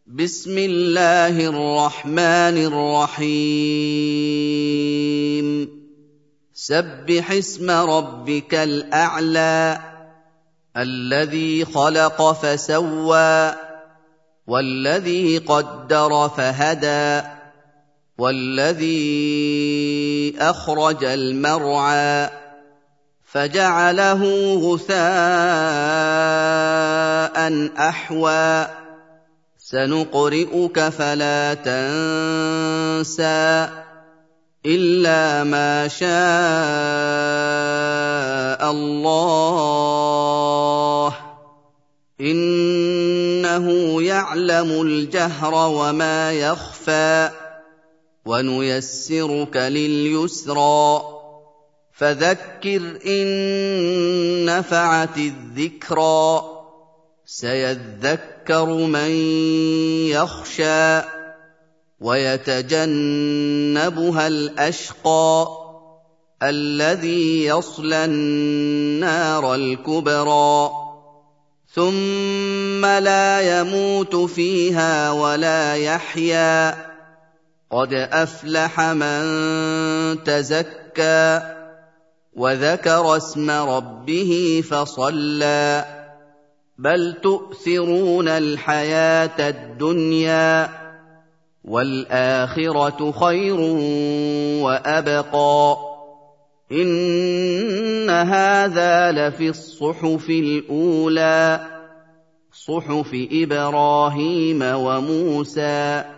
بسم الله الرحمن الرحيم سبح اسم ربك الأعلى الذي خلق فسوى والذي قدر فهدى والذي أخرج المرعى فجعله غثاء أحوى سنقرئك فلا تنسى إلا ما شاء الله إنه يعلم الجهر وما يخفى ونيسرك لليسرى فذكر إن نفعت الذكرى سيذكر من يخشى ويتجنبها الأشقى الذي يصلى النار الكبرى ثم لا يموت فيها ولا يحيا قد أفلح من تزكى وذكر اسم ربه فصلى بل تؤثرون الحياة الدنيا والآخرة خير وأبقى إن هذا لفي الصحف الأولى صحف إبراهيم وموسى